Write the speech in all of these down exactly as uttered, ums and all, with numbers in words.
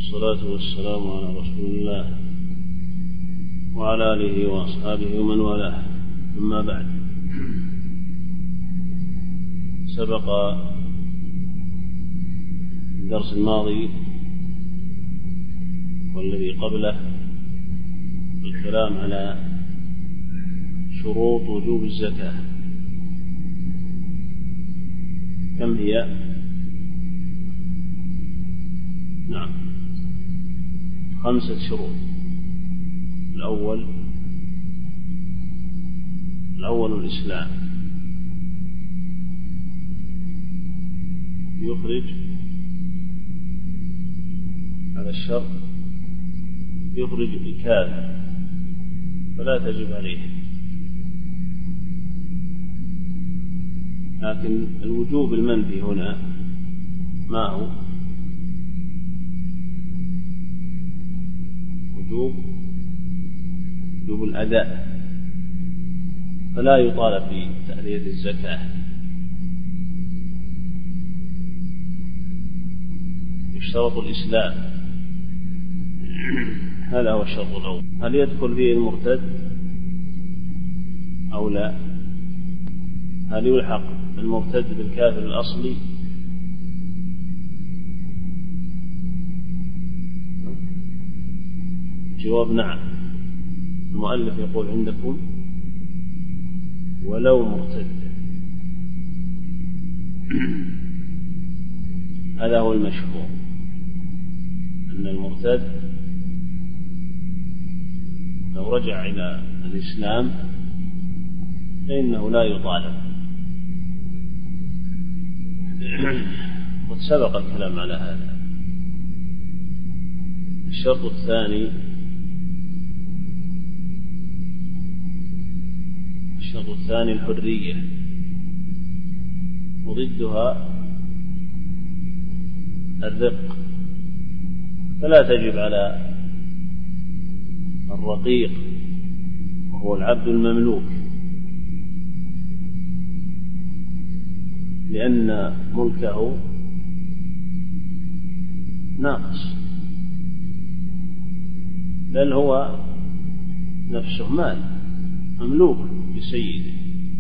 والصلاة والسلام على رسول الله وعلى آله وأصحابه ومن والاه. أما بعد، سبق الدرس الماضي والذي قبله الكلام على شروط وجوب الزكاة. كم هي؟ نعم، خمسة شروط. الأول الأول الإسلام، يخرج على الشرط، يخرج الكافر فلا تجب عليه، لكن الوجوب المنفي هنا ما هو؟ وجوب وجوب الأداء، فلا يطالب بتأدية الزكاة. يشترط الإسلام، هذا هو الشرط الأول. هل يدخل فيه المرتد أو لا؟ هل يلحق المرتد بالكافر الأصلي؟ جواب نعم. المؤلف يقول عندكم ولو مرتد. هذا هو المشهور، أن المرتد لو رجع إلى الإسلام فإنه لا يطالب. قد سبق الكلام على هذا. الشرط الثاني الشرط الثاني الحرية، وضدها الرق، فلا تجب على الرقيق وهو العبد المملوك، لأن ملكه ناقص، بل هو نفسه مال مملوك لسيده.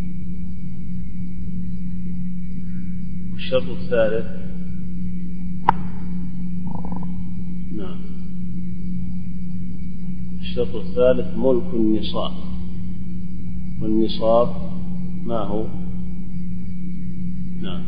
والشرط الثالث نعم الشرط الثالث ملك النصاب. والنصاب ما هو؟ نعم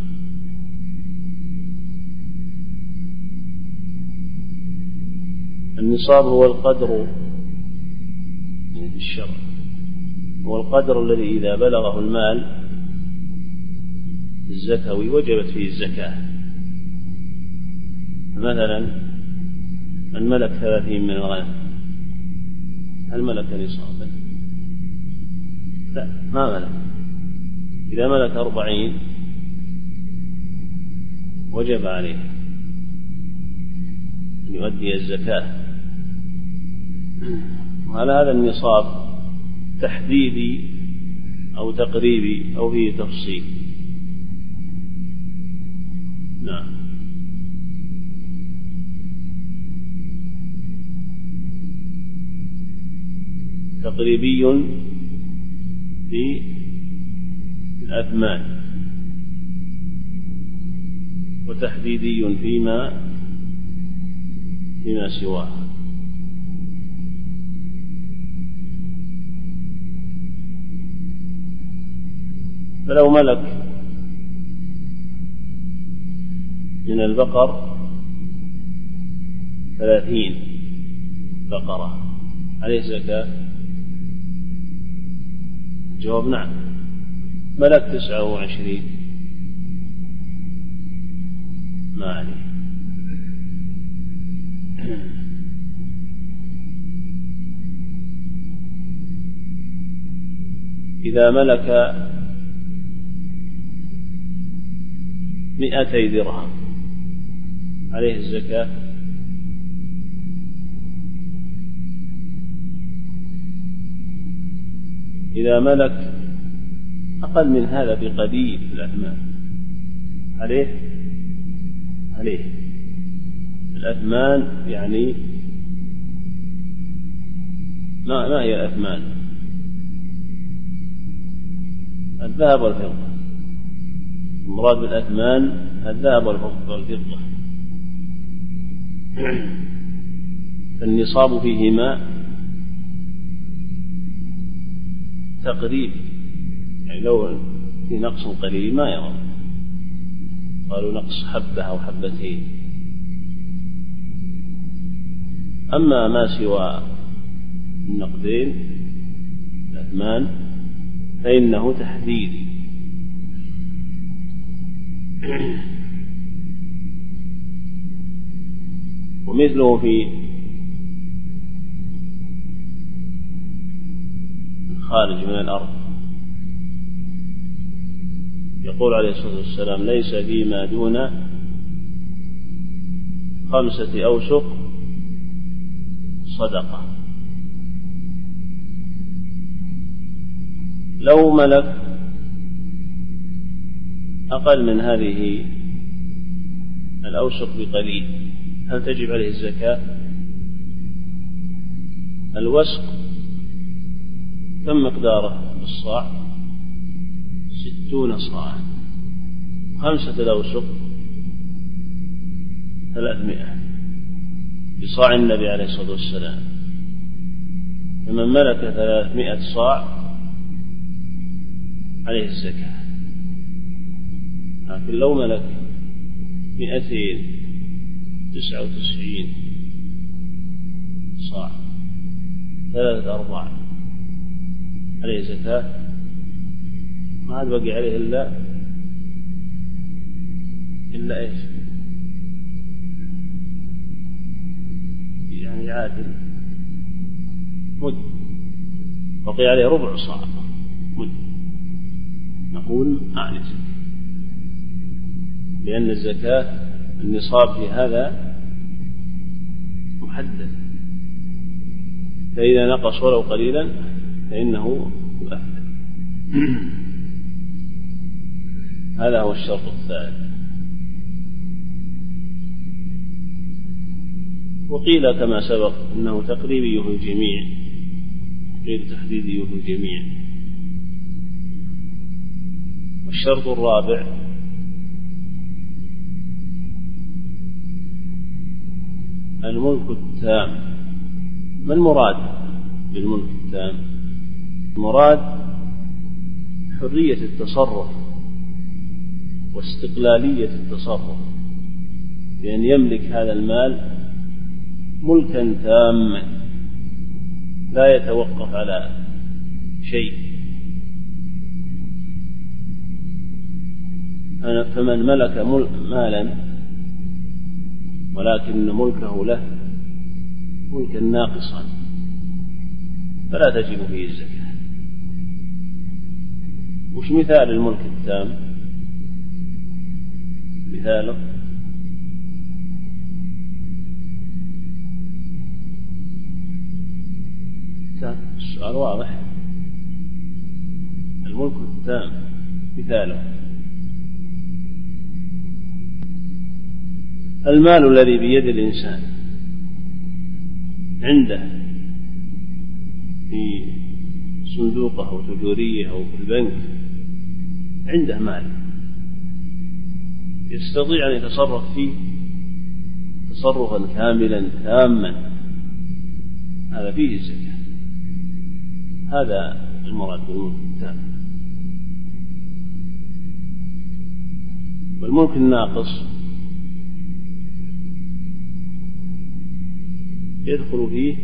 النصاب هو القدر في الشرع، هو القدر الذي إذا بلغه المال الزكوي وجبت فيه الزكاة. مثلا الملك ثلاثين من الغنم، هل ملك نصابا؟ لا، ما ملك. إذا ملك أربعين وجب عليه أن يؤدي الزكاة. وعلى هذا النصاب تحديدي أو تقريبي أو فيه تفصيل. نعم تقريبي في الأثمان، وتحديدي فيما فيما سواه. فلو ملك من البقر ثلاثين بقرة عليه زكاة؟ جواب نعم. ملك تسعة وعشرين ما عليه. إذا ملك مئتي درهم عليه الزكاة؟ إذا ملك أقل من هذا بقليل في الأثمان عليه عليه الأثمان يعني ما, ما هي الأثمان؟ الذهب والفضة. المراد بالأثمان الذهب والفضة. فالنصاب فيهما تقريب، يعني لو في نقص قليل ما يرى، قالوا نقص حبة أو حبتين. أما ما سوى النقدين الأثمان فإنه تحديدي. ومثله في الخارج من الأرض، يقول عليه الصلاة والسلام: ليس فيما دون خمسة أوسق صدقة. لو ملك أقل من هذه الأوسق بقليل هل تجب عليه الزكاة؟ الوسق كم مقداره بالصاع؟ ستون صاعا. خمسة الأوسق ثلاثمائة بصاع النبي عليه الصلاة والسلام. فمن ملك ثلاثمائة صاع عليه الزكاة. لكن لو ملك مئتين تسعة وتسعين صاع ثلاثة أرباع عليه زكاة، ما عاد بقي عليه إلا إلا إيش؟ يعني عادل مد، بقي عليه ربع صاع مد، نقول أعني زكاة، لأن الزكاة النصاب في هذا محدد، فإذا نقص ولو قليلا فإنه يؤثر. هذا هو الشرط الثالث. وقيل كما سبق أنه تقريبي في الجميع، غير تحديدي في الجميع. والشرط الرابع الملك التام. ما المراد بالملك التام؟ المراد حرية التصرف واستقلالية التصرف، لأن يملك هذا المال ملكا تاما لا يتوقف على شيء. فمن ملك مالا ولكن ملكه له ملكا ناقصا فلا تجب فيه الزكاة. وش مثال الملك التام؟ مثاله السؤال واضح. الملك التام مثاله المال الذي بيد الإنسان عنده في صندوقه أو تجوريه أو في البنك، عنده مال يستطيع أن يتصرف فيه تصرفا كاملا تاما، هذا فيه الزكاة. هذا المراد بالملك التام. والملك الناقص يدخل فيه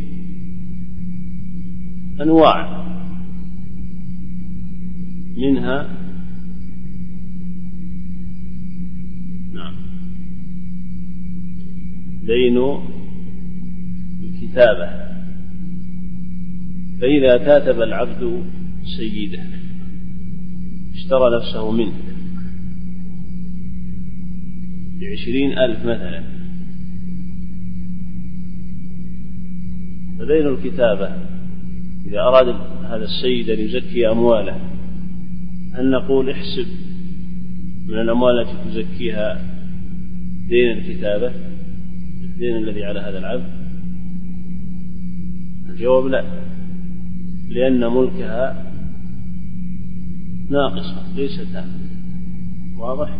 أنواع، منها نعم دين الكتابة، فإذا كاتب العبد سيده اشترى نفسه منه بعشرين ألف مثلا، فدين الكتابة إذا أراد هذا السيد أن يزكي أمواله هل نقول احسب من الأموال التي تزكيها دين الكتابة الدين الذي على هذا العبد؟ الجواب لا، لأن ملكها ناقصة ليس تامة. واضح؟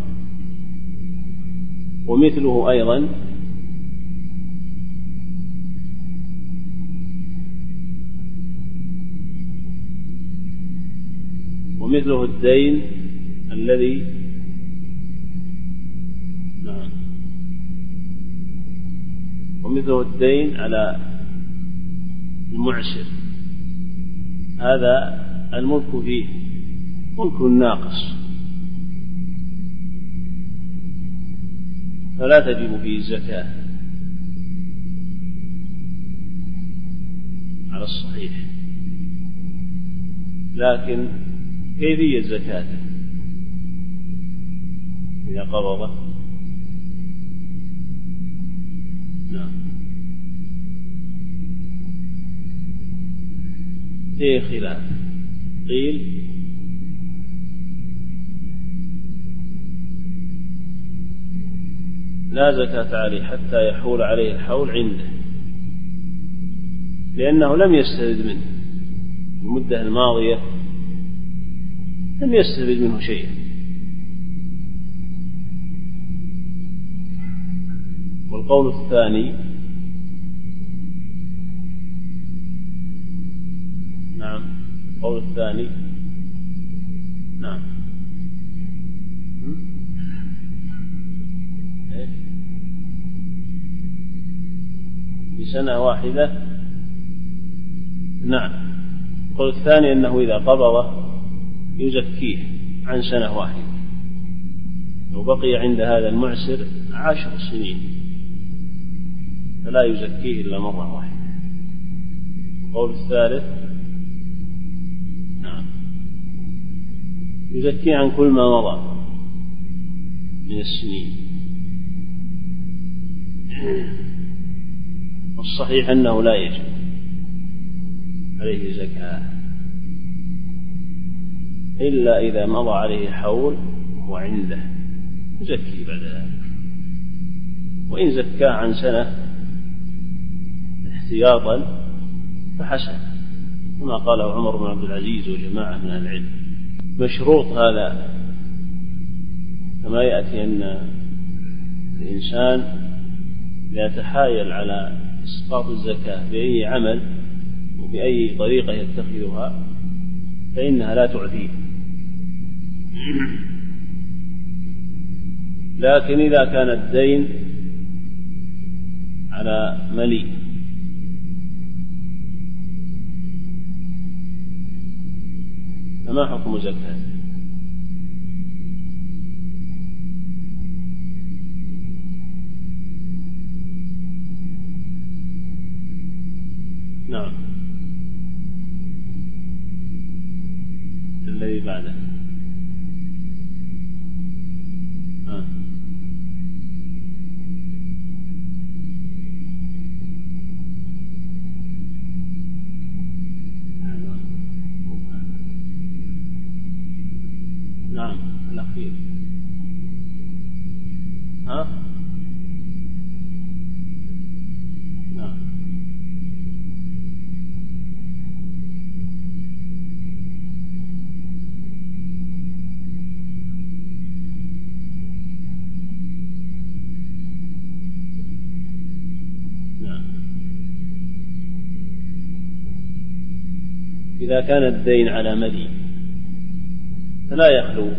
ومثله أيضا ومثله الدين الذي نعم ومثله الدين على المعسر، هذا الملك فيه ملك ناقص فلا تجب فيه الزكاة على الصحيح، لكن كيفية زكاته إذا قبضه؟ نعم فيه خلاف، قيل لا زكاة عليه حتى يحول عليه الحول عنده، لأنه لم يستفد منه المدة الماضية، لم يستفد منه شيئا. والقول الثاني نعم القول الثاني نعم بسنة واحدة. نعم القول الثاني أنه إذا قبضه يزكيه عن سنة واحدة، لو بقي عند هذا المعسر عشر سنين فلا يزكيه إلا مرة واحدة. القول الثالث نعم يزكيه عن كل ما مضى من السنين. والصحيح أنه لا يجب عليه زكاة إلا إذا مضى عليه حول وهو عنده يزكي بعد ذلك، وإن زكاه عن سنة احتياطا فحسن، كما قاله عمر بن عبد العزيز وجماعة من العلم. مشروط هذا كما يأتي أن الإنسان يتحايل على إسقاط الزكاة بأي عمل وبأي طريقة يتخذها فإنها لا تعفيه، لكن إذا كان الدين على ملي فما حكم زكاة؟ نعم الذي بعده آه. نعم الأخير ها نعم إذا كان الدين على مدين فلا يخلو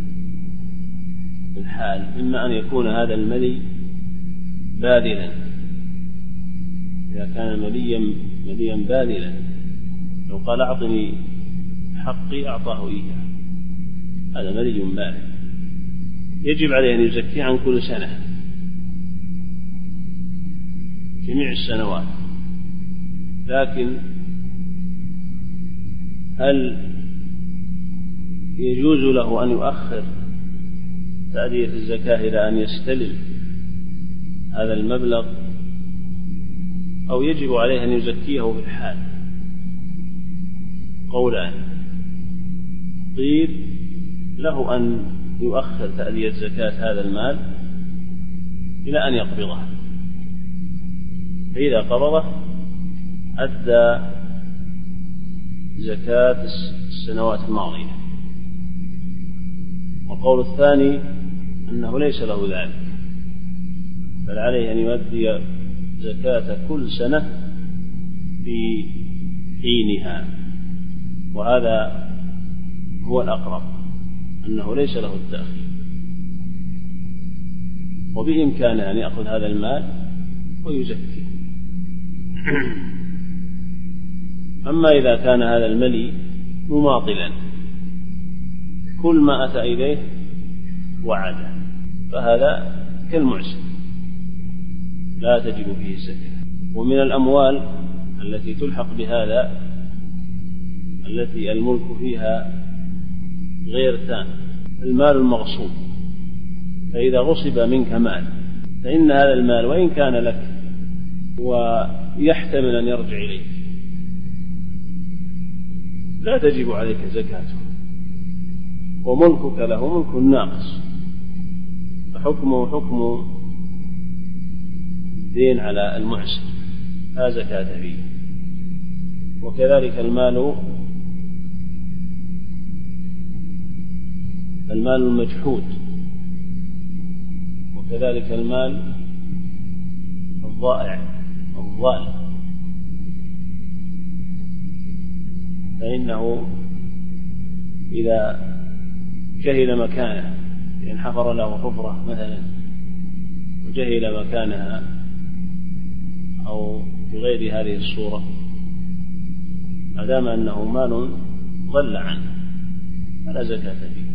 الحال إما أن يكون هذا المدي باذلا، إذا كان مليا مليا باذلا لو قال أعطني حقي أعطاه إياه، هذا ملي باذل يجب عليه أن يزكي عن كل سنة جميع السنوات. لكن هل يجوز له أن يؤخر تأدية الزكاة إلى أن يستلم هذا المبلغ، أو يجب عليه أن يزكيه في الحال؟ قولان، قيل له أن يؤخر تأدية زكاة هذا المال إلى أن يقبضها، فإذا قبضه أدى زكاة السنوات الماضية. والقول الثاني أنه ليس له ذلك، بل عليه أن يؤدي زكاة كل سنة في حينها، وهذا هو الأقرب، أنه ليس له التأخير، وبإمكانه أن يأخذ هذا المال ويزكيه. أما إذا كان هذا الملي مماطلا كل ما أتى إليه وعده، فهذا كالمعسر لا تجب فيه الزكاة. ومن الأموال التي تلحق بهذا التي الملك فيها غير تام المال المغصوب. فإذا غصب منك مال فإن هذا المال وإن كان لك ويحتمل أن يرجع إليك لا تجب عليك زكاته، وملكك له ملك ناقص، فحكمه حكم الدين على المعسر لا زكاة فيه. وكذلك المال المال المجحود، وكذلك المال الضائع الضال، فإنه إذا جهل مكانه، يعني حفر له حفرة مثلا وجهل مكانها أو بغير هذه الصورة، ما دام أنه مال ضل عنه فلا زكاة فيه.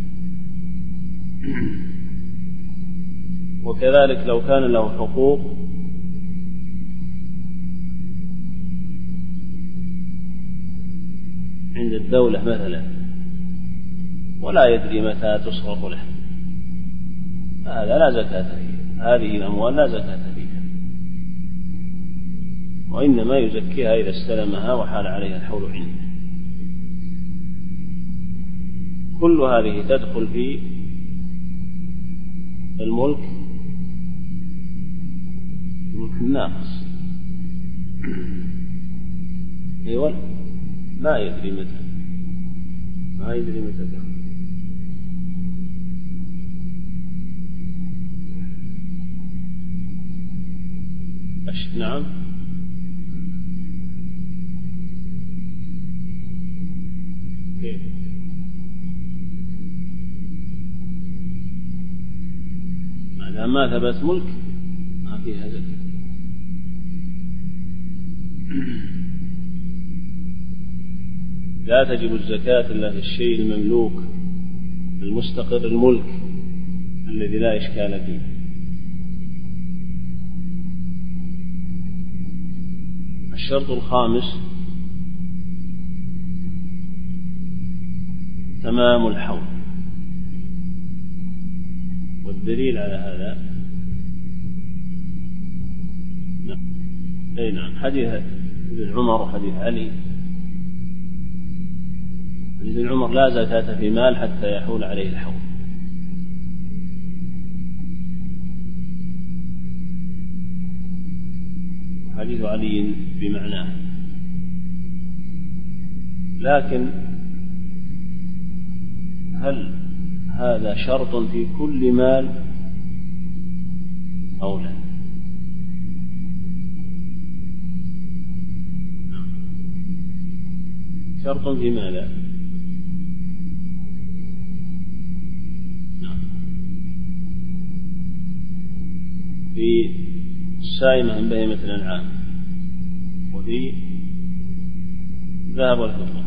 وكذلك لو كان له حقوق عند الدولة مثلا ولا يدري متى تصرف له، هذا لا زكاة فيه، هذه الأموال لا زكاة فيها، وإنما يزكيها إذا استلمها وحال عليها الحول عنده. كل هذه تدخل في الملك الملك الناقص. أيوة ما يدري متى ما يدري متى كان. نعم كيف ما ما ثبت ملك ما فيها زكاة. لا تجب الزكاة إلا في الشيء المملوك المستقر الملك الذي لا إشكال فيه. الشرط الخامس تمام الحول، والدليل على هذا أي نعم حديث ابن عمر وحديث علي. حديث ابن عمر لا زكاة في مال حتى يحول عليه الحول، وحديث علي بمعناه. لكن هل هذا شرط في كل مال أو لا؟ شرط في ماذا؟ في السائمة من بهيمة الأنعام، وفي الذهب والفضة،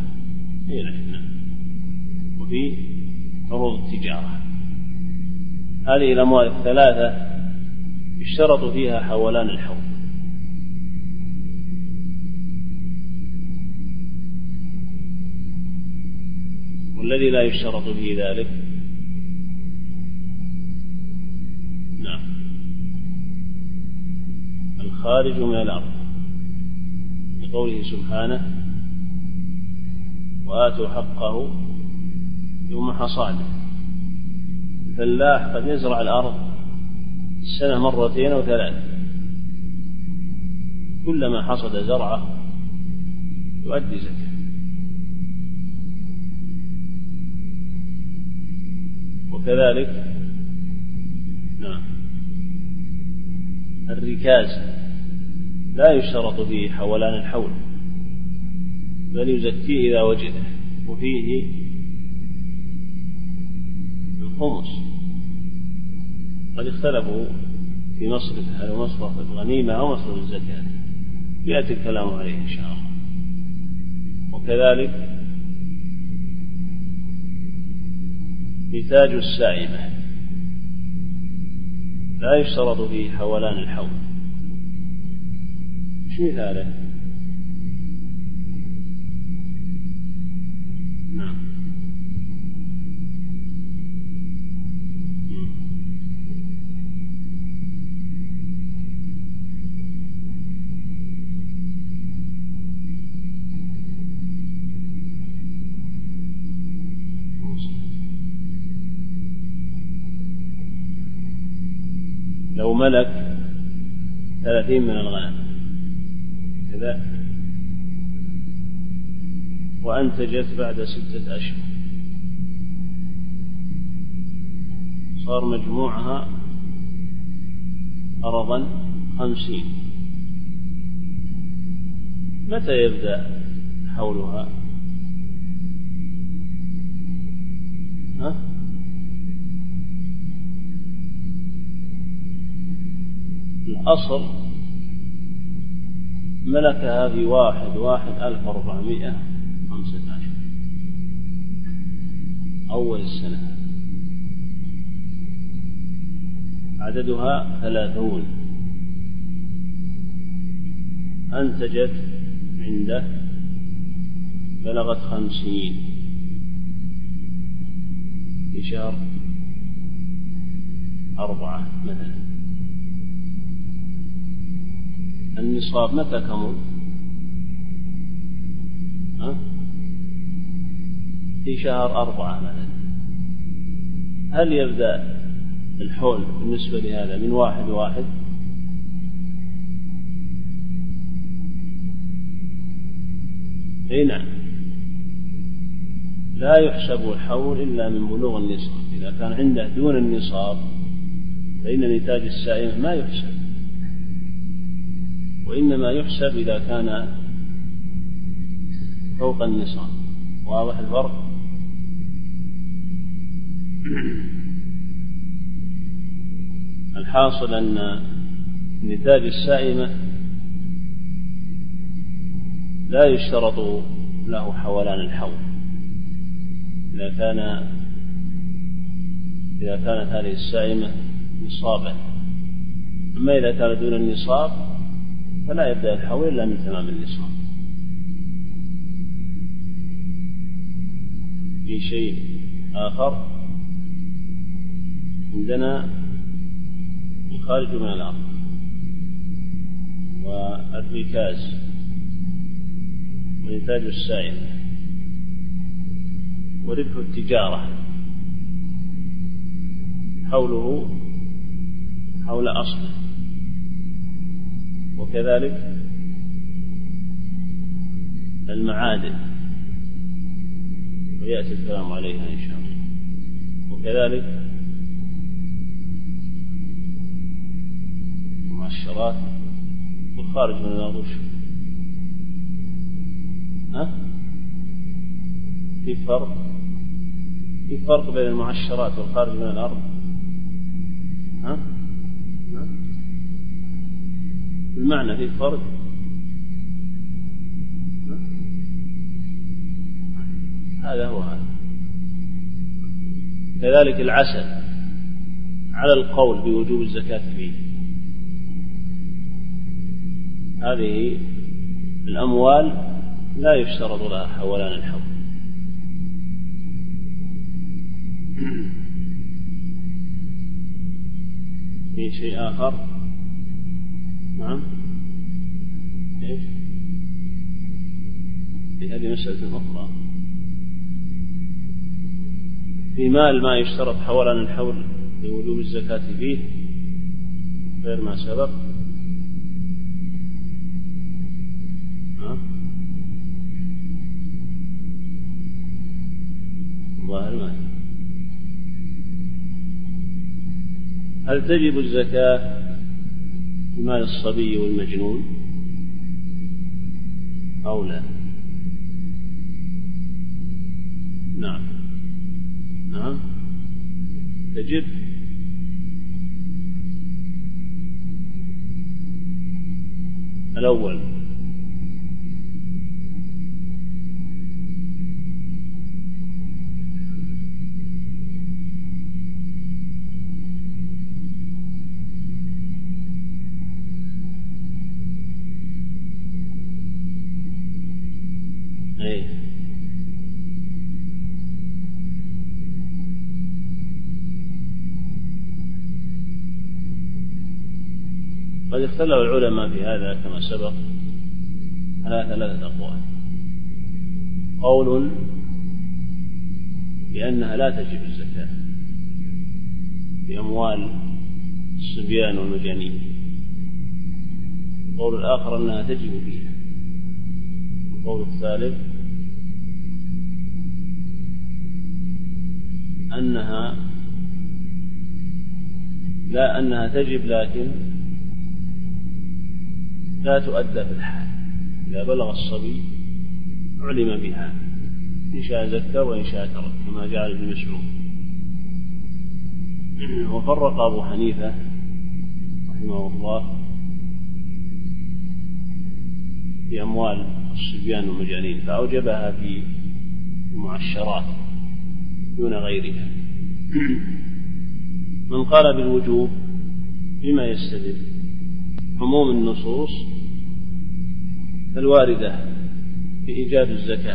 وفي عروض التجارة. هذه الأموال الثلاثة يشترط فيها حولان الحول، والذي لا يشترط فيه ذلك نعم الخارج من الأرض، لقوله سبحانه وآتوا حقه يوم حصاده. الفلاح قد يزرع الأرض السنة مرتين أو ثلاث، كلما حصد زرعه يؤدي زكاة. وكذلك نعم الركاز لا يشترط فيه حولان الحول، بل يزكيه إذا وجده، وفيه الخمس. قد اختلفوا في مصرف، هل مصرف الغنيمة أو مصرف الزكاة، يأتي الكلام عليه إن شاء الله. وكذلك نتاج السائمة لا يشترط فيه حولان الحول. شو مثاله؟ نعم لو ملك ثلاثين من الغنم كذا وأنتجت بعد ستة أشهر، صار مجموعها أرضا خمسين، متى يبدأ حولها؟ ها؟ الأصل ملكها في واحد واحد ألف وأربعمائة وخمسة عشر أول السنة، عددها ثلاثون، أنتجت عنده بلغت خمسين في شهر أربعة مثلا. النصاب متى كمل؟ ها؟ في شهر أربعة مثلا. هل يبدأ الحول بالنسبة لهذا من واحد واحد؟ أي نعم، لا يحسب الحول إلا من بلوغ النصاب. إذا كان عنده دون النصاب فإن نتاج السائمة ما يحسب، وإنما يحسب إذا كان فوق النصاب. واضح الفرق؟ الحاصل أن نتاج السائمة لا يشترط له حولان الحول إذا كان إذا كانت هذه السائمة نصابا. أما إذا كان دون النصاب فلا يبدأ الحول إلا من تمام النصاب. في شيء آخر عندنا الخارج من الأرض والركاز ونتاج السائمة وربح التجارة، حوله حول أصله، وكذلك المعادن ويأتي الكلام عليها إن شاء الله، وكذلك المعشرات والخارج من الأرض. ها؟ في فرق في فرق بين المعشرات والخارج من الأرض. ها؟ ها؟ المعنى في فرق. ها؟ هذا هو هذا. كذلك العسل على القول بوجوب الزكاة فيه. هذه الأموال لا يشترط لها حولان الحول. في شيء آخر؟ نعم. إيش؟ في هذه مسألة أخرى. في مال ما يشترط حولان الحول لوجوب الزكاة فيه غير ما سبق. الظاهر ما هل تجب الزكاة في مال الصبي والمجنون أو لا؟ نعم نعم تجب. الأول أي قد اختلف العلماء في هذا كما سبق على ثلاثة أقوال. قول بأنها لا تجب الزكاة في أموال الصبيان والمجانين، القول الآخر أنها تجب فيها، القول الثالث أنها لا أنها تجب لكن لا تؤدى في الحال، إذا بلغ الصبي علم بها إن شاء زكى وإن شاء ترك كما جاء ابن مسعود. وفرق أبو حنيفة رحمه الله في أموال الصبيان والمجانين فأوجبها في المعشرات دون غيرها. من قال بالوجوب بما يستدل؟ عموم النصوص الواردة في إيجاب الزكاة،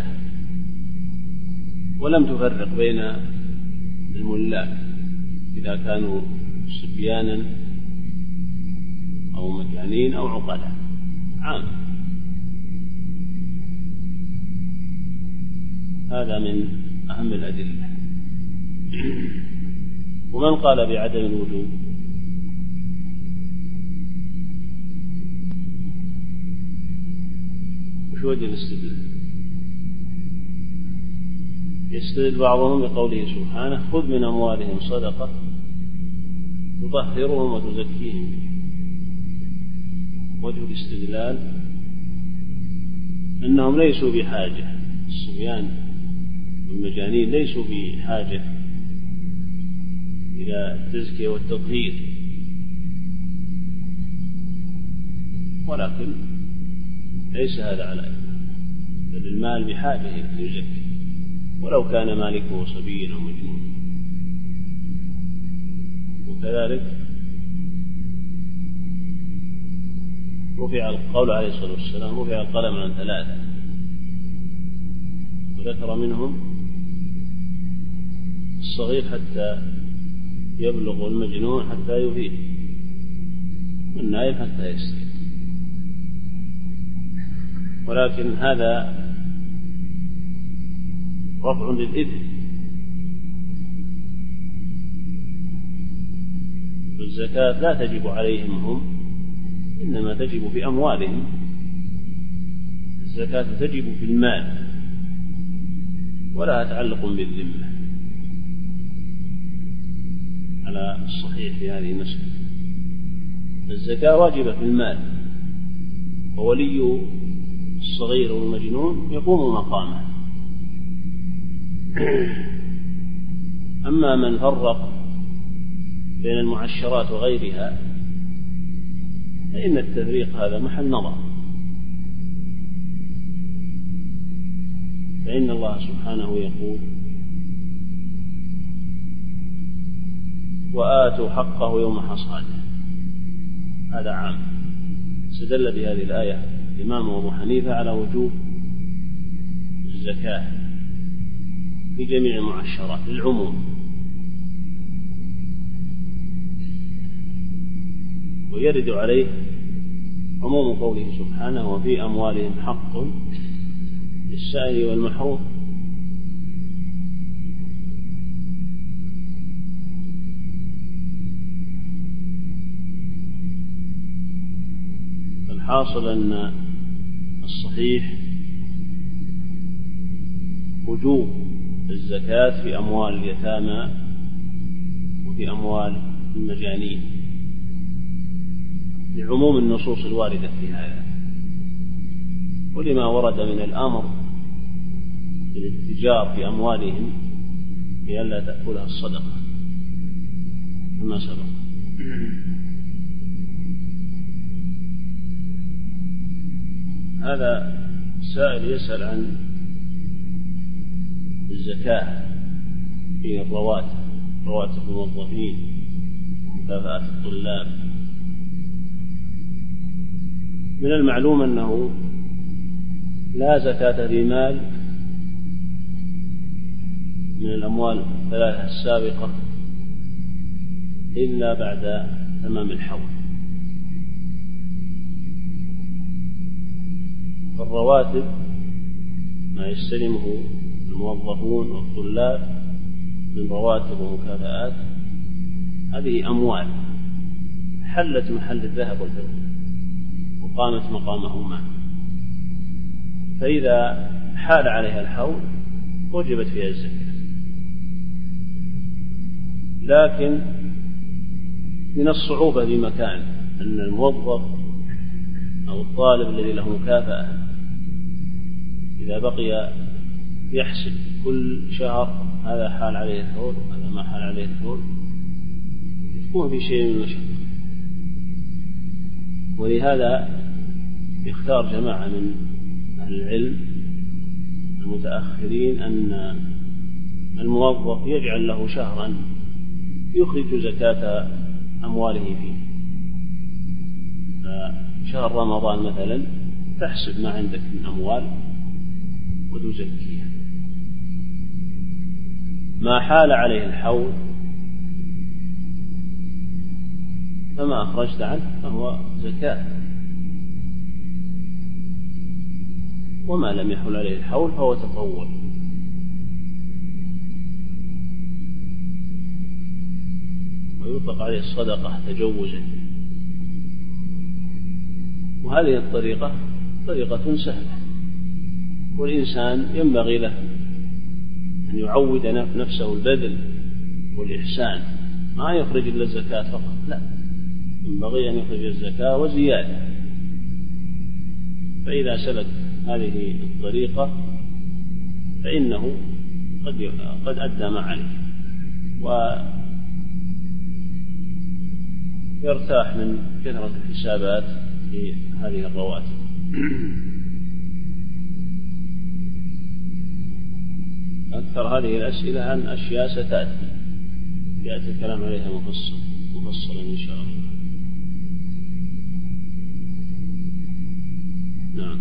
ولم تفرق بين الملاك إذا كانوا صبيانا أو مجانين أو عقلاء، عام. هذا من أهم الأدلة. ومن قال بعدم الوجوب وش وجه الاستدلال؟ يستدل بعضهم بقوله سبحانه خذ من أموالهم صدقة تطهرهم وتزكيهم بها. وجه الاستدلال أنهم ليسوا بحاجة، الصبيان والمجانين ليسوا بحاجة إلى التزكية والتطهير، ولكن ليس هذا على إطلاق، بل المال بحاجة إلى يزكي ولو كان مالكه صبيا أو مجنون. وكذلك رفع القول عليه الصلاة والسلام رفع القلم عن ثلاثة، وذكر منهم الصغير حتى يبلغ والمجنون حتى يفيق والنائم حتى يستيقظ. ولكن هذا رفع للإثم، والزكاة لا تجب عليهم هم، إنما تجب في أموالهم. الزكاة تجب في المال ولا تعلق بالذمة على الصحيح في هذه المسألة. الزكاة واجبة في المال، وولي الصغير والمجنون يقوم مقامه. أما من فرق بين المعشرات وغيرها فإن التفريق هذا محل نظر، فإن الله سبحانه يقول وآتوا حقه يوم حصاده، هذا عام. استدل بهذه الآية الإمام أبو حنيفة على وجوب الزكاة في جميع المعشرات للعموم، ويرد عليه عموم قوله سبحانه وفي أموالهم حق للسائل والمحروم. الحاصل أن الصحيح وجوب الزكاة في أموال اليتامى وفي أموال المجانين لعموم النصوص الواردة في هذا، ولما ورد من الأمر بالاتجار في أموالهم لئلا تأكلها الصدقة كما سبق. هذا سائل يسأل عن الزكاة في الرواتب، رواتب الموظفين ومكافآت الطلاب. من المعلوم أنه لا زكاة في مال من الأموال الثلاثة السابقة إلا بعد تمام الحول. فالرواتب ما يستلمه الموظفون والطلاب من رواتب ومكافآت هذه أموال حلت محل الذهب والفضة وقامت مقامهما، فإذا حال عليها الحول وجبت فيها الزكاة. لكن من الصعوبة بمكان أن الموظف أو الطالب الذي له مكافأة إذا بقي يحسب كل شهر هذا حال عليه الحول وهذا ما حال عليه الحول يكون في شيء من المشقة. ولهذا يختار جماعة من أهل العلم المتأخرين أن الموظف يجعل له شهرا يخرج زكاة أمواله فيه. شهر رمضان مثلا تحسب ما عندك من أموال وتزكيها، ما حال عليه الحول فما أخرجت عنه فهو زكاة، وما لم يحل عليه الحول فهو تطوع. ويطلق عليه الصدقة تجوزا. وهذه الطريقة طريقة سهلة، والإنسان ينبغي له أن يعود نفسه البذل والإحسان، ما يخرج إلا الزكاة فقط، لا، ينبغي أن يخرج الزكاة وزيادة. فإذا سلك هذه الطريقة فإنه قد قد أدى ما عليه ويرتاح من كثرة الحسابات في هذه الرواتب. أكثر هذه الأسئلة عن أشياء ستأتي يأتي الكلام عليها مفصل مفصلا إن شاء الله. نعم.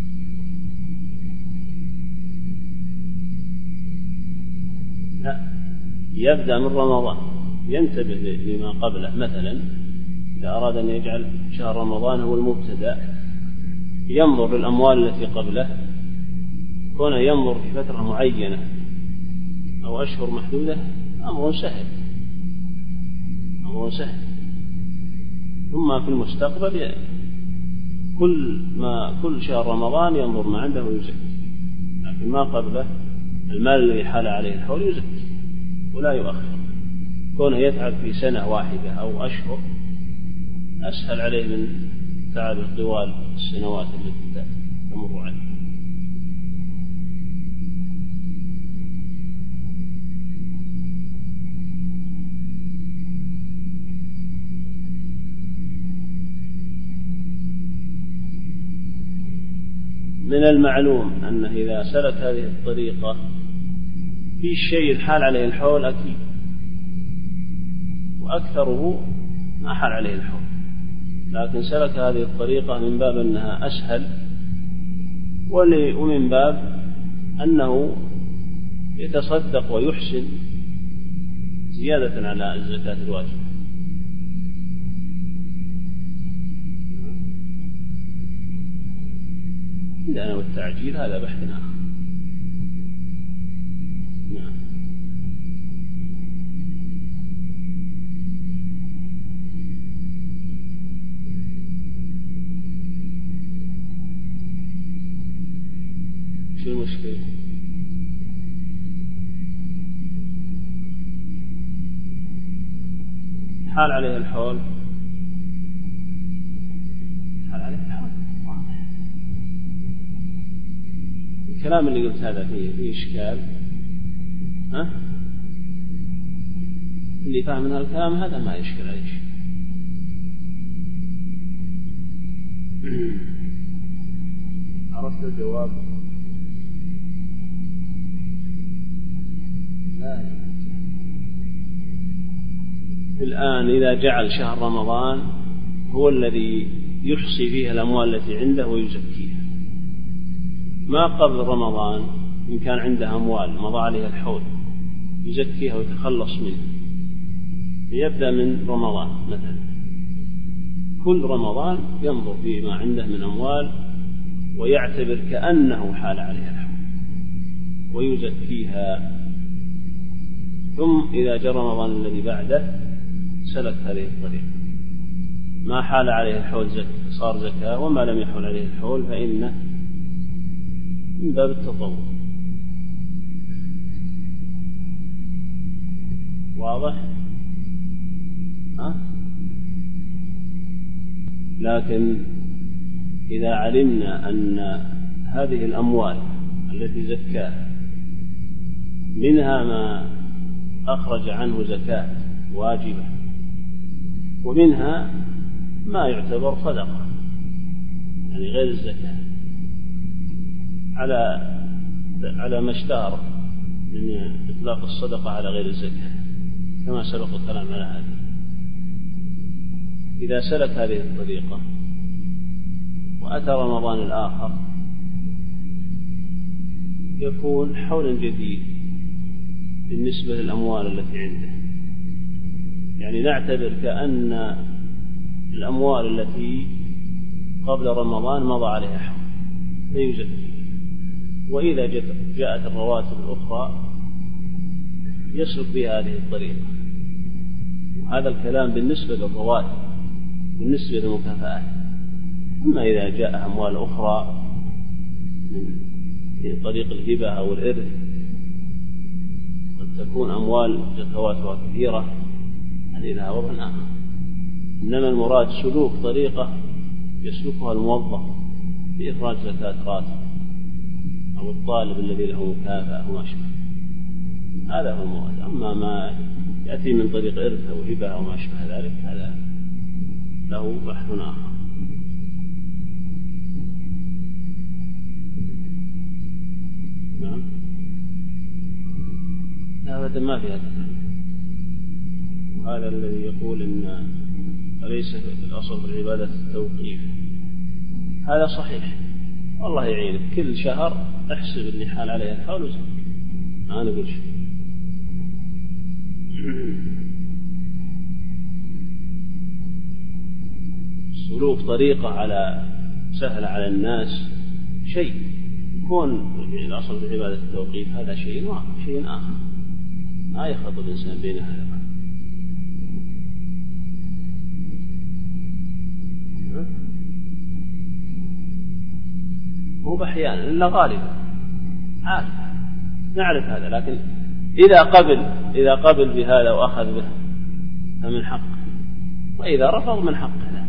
لا، يبدأ من رمضان، ينتبه لما قبله. مثلا إذا أراد أن يجعل شهر رمضان هو المبتدأ ينظر للأموال التي قبله، كونه ينظر في فترة معينة أو أشهر محدودة أمر سهل أمر سهل ثم في المستقبل كل ما كل شهر رمضان ينظر ما عنده ويزكي، لكن ما قبله المال الذي حال عليه الحول يزكي ولا يؤخر. كونه يتعب في سنة واحدة أو أشهر أسهل عليه من تعب طوال السنوات التي تمر عليه. من المعلوم أنه إذا سلك هذه الطريقة في شيء الحال عليه الحول أكيد، وأكثره ما حال عليه الحول، لكن سلك هذه الطريقة من باب أنها أسهل ومن باب أنه يتصدق ويحسن زيادة على الزكاة الواجبة. إذا أنا والتعجيل هذا بحث آخر. نعم. شو المشكلة؟ حال عليه الحول، حال عليه الحول واضح. الكلام اللي قلت هذا فيه فيه إشكال، ها؟ اللي فاهم من الكلام هذا ما يشكل عليه شيء. عرفت الجواب؟ لا يا الآن إذا جعل شهر رمضان هو الذي يحصي فيها الأموال التي عنده ويزكيها، ما قبل رمضان إن كان عنده أموال مضى عليها الحول يزكيها ويتخلص منها، يبدأ من رمضان مثلا، كل رمضان ينظر فيما عنده من أموال ويعتبر كأنه حال عليها الحول ويزكيها، ثم إذا جاء رمضان الذي بعده سلك هذه الطريقة، ما حال عليه الحول زك صار زكاة، وما لم يحول عليه الحول فإنه من باب التطوع. واضح؟ ها؟ لكن إذا علمنا أن هذه الأموال التي زكاها منها ما أخرج عنه زكاة واجبة ومنها ما يعتبر صدقة يعني غير الزكاة على على ما اشتهر من إطلاق الصدقة على غير الزكاة كما سبق الكلام على هذه، إذا سلك هذه الطريقة وأتى رمضان الآخر يكون حولا جديد بالنسبة للأموال التي عنده، يعني نعتبر كأن الأموال التي قبل رمضان مضى عليها حول فيزكي، وإذا جاءت الرواتب الأخرى يسلك بها هذه الطريقة. وهذا الكلام بالنسبة للرواتب بالنسبة للمكافآت. أما إذا جاء أموال أخرى من طريق الهبة أو الإرث قد تكون أموال زكواتها كثيرة، هذا وضع آخر. إنما المراد سلوك طريقة يسلكها الموظف بإخراج زكاة راتب أو الطالب الذي له مكافأة وما شابه، هذا هو المراد. أما ما يأتي من طريق إرث أو هبة أو ما شابه ذلك هذا له بحث آخر. نعم أبدا ما فيها تفريق. وهذا الذي يقول إن ليس الأصل في العبادة التوقيف هذا صحيح، والله يعينك كل شهر احسب اللي حال عليه الحول وزك، ما نقول شيء. سلوك طريقة على سهلة على الناس شيء، يكون الأصل في عبادة التوقيف هذا شيء شيء آخر، ما يخلط الإنسان بين هذا. مو بأحيانا إلا غالبا عارف نعرف هذا، لكن إذا قبل إذا قبل بهذا وأخذ به فمن حقه، وإذا رفض من حقه لا.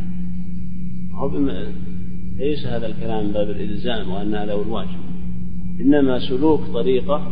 ليس هذا الكلام من باب الإلزام وأن هذا هو الواجب، إنما سلوك طريقة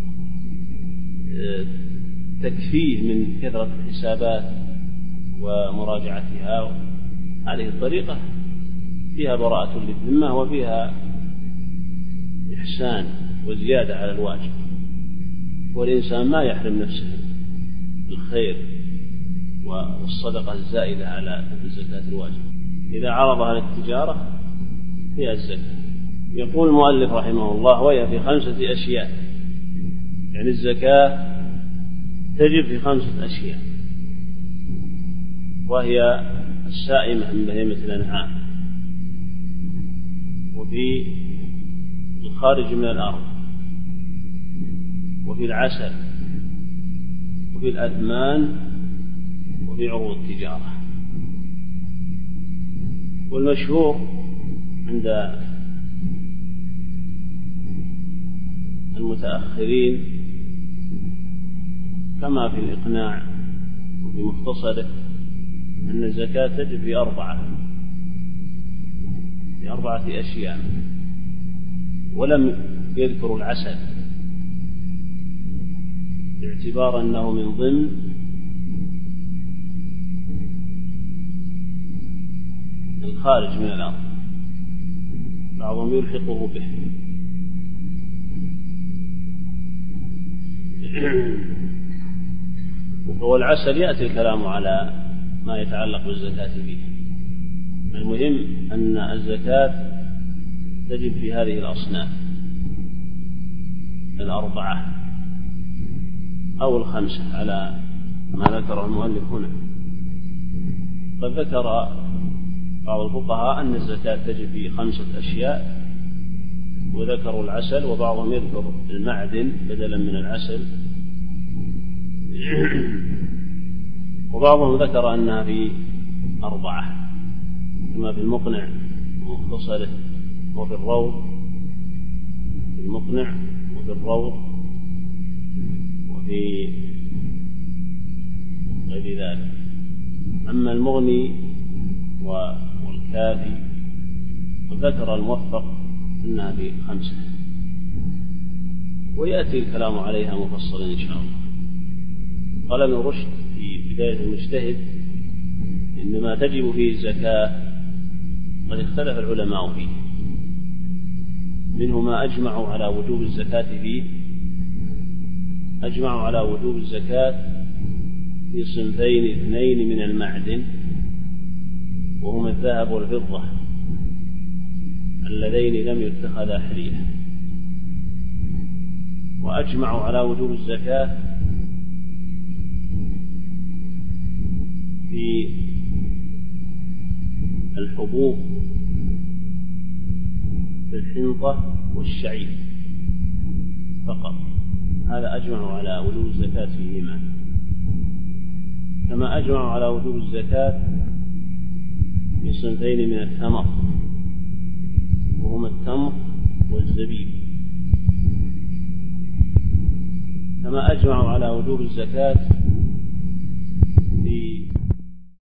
تكفيه من كثرة الحسابات ومراجعتها. هذه الطريقة فيها براءة للذمة وفيها إحسان وزيادة على الواجب، والإنسان ما يحرم نفسه الخير والصدقة الزائدة على الزكاة الواجب إذا عرضها للتجارة فيها الزكاة. يقول المؤلف رحمه الله وهي في خمسة أشياء، يعني الزكاة تجب في خمسة أشياء، وهي السائمة من بهيمة الأنعام، وفي الخارج من الأرض، وفي العسل، وفي الأثمان، وفي عروض التجارة. والمشهور عند المتأخرين كما في الإقناع وفي مختصره أن الزكاة تجب في أربعة في أربعة أشياء، ولم يذكر العسل باعتبار أنه من ضمن الخارج من الأرض، بعضهم يلحقه به. والعسل يأتي الكلام على ما يتعلق بالزكاة فيه. المهم أن الزكاة تجب في هذه الأصناف الأربعة أو الخمسة على ما ذكر المؤلف هنا. قد ذكر بعض الفقهاء أن الزكاة تجب في خمسة أشياء وذكروا العسل، وبعضهم يذكر المعدن بدلا من العسل، وبعضهم ذكر أنها في أربعة كما في المقنع ومختصره وفي الروض، في المقنع وفي الروض وفي غير ذلك. أما المغني والكافي فذكر الموفق أنها في خمسة، ويأتي الكلام عليها مفصلا إن شاء الله. قال ابن رشد في بداية المجتهد: إنما تجب فيه الزكاة قد اختلف العلماء فيه، منهم ما أجمعوا على وجوب الزكاة فيه أجمعوا على وجوب الزكاة في صنفين اثنين من المعدن، وهما الذهب والفضة اللذين لم يتخذا حليا، وأجمعوا على وجوب الزكاة في الحبوب في الحنطة والشعير فقط، هذا أجمعوا على وجوب الزكاة فيهما، كما أجمعوا على وجوب الزكاة في صنفين من الثمر وهما التمر والزبيب، كما أجمعوا على وجوب الزكاة